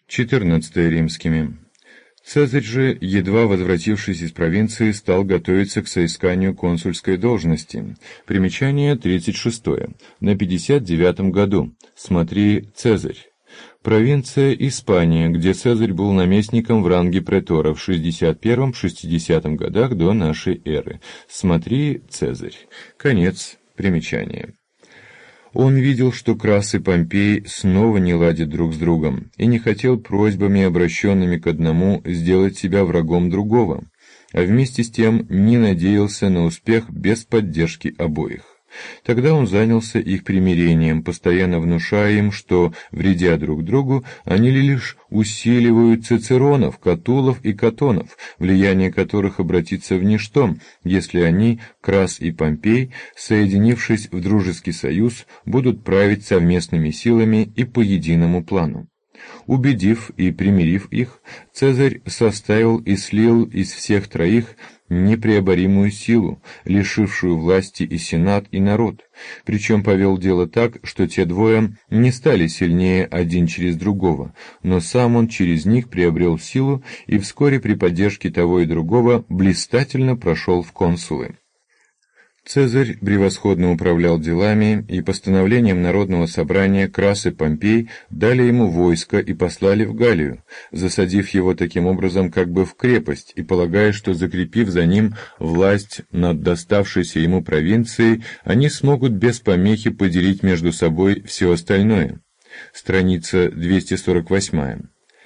14 римскими. Цезарь же, едва возвратившись из провинции, стал готовиться к соисканию консульской должности. Примечание 36. На 59 году. Смотри Цезарь. Провинция Испания, где Цезарь был наместником в ранге претора в 61-60 годах до нашей эры. Смотри Цезарь. Конец примечания. Он видел, что Крас и Помпей снова не ладят друг с другом, и не хотел просьбами, обращенными к одному, сделать себя врагом другого, а вместе с тем не надеялся на успех без поддержки обоих. Тогда он занялся их примирением, постоянно внушая им, что, вредя друг другу, они лишь усиливают цицеронов, Катулов и Катонов, влияние которых обратится в ничто, если они, Крас и Помпей, соединившись в дружеский союз, будут править совместными силами и по единому плану. Убедив и примирив их, Цезарь составил и слил из всех троих непреоборимую силу, лишившую власти и сенат, и народ, причем повел дело так, что те двое не стали сильнее один через другого, но сам он через них приобрел силу и вскоре при поддержке того и другого блистательно прошел в консулы. Цезарь превосходно управлял делами, и постановлением Народного собрания Крас и Помпей дали ему войско и послали в Галлию, засадив его таким образом как бы в крепость и полагая, что, закрепив за ним власть над доставшейся ему провинцией, они смогут без помехи поделить между собой все остальное. Страница 248.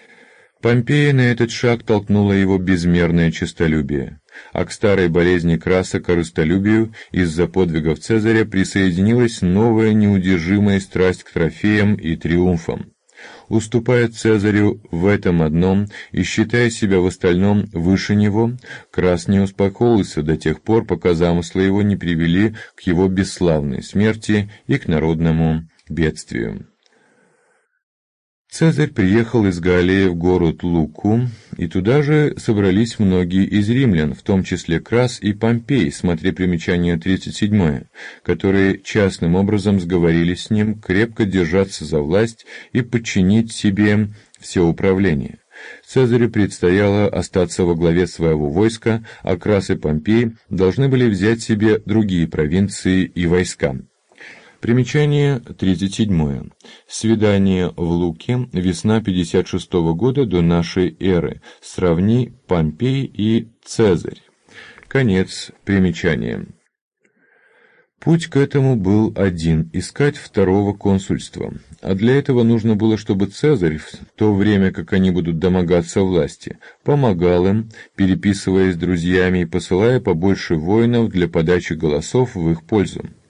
Помпея на этот шаг толкнуло его безмерное честолюбие, а к старой болезни Краса, корыстолюбию, из-за подвигов Цезаря присоединилась новая неудержимая страсть к трофеям и триумфам. Уступая Цезарю в этом одном и считая себя в остальном выше него, Крас не успокоился до тех пор, пока замыслы его не привели к его бесславной смерти и к народному бедствию. Цезарь приехал из Галлии в город Луку, и туда же собрались многие из римлян, в том числе Крас и Помпей, смотри примечание 37, которые частным образом сговорились с ним крепко держаться за власть и подчинить себе все управление. Цезарю предстояло остаться во главе своего войска, а Крас и Помпей должны были взять себе другие провинции и войска. Примечание 37. Свидание в Луке, весна 56 года до нашей эры. Сравни Помпей и Цезарь. Конец примечания. Путь к этому был один – искать второго консульства. А для этого нужно было, чтобы Цезарь, в то время как они будут домогаться власти, помогал им, переписываясь с друзьями и посылая побольше воинов для подачи голосов в их пользу.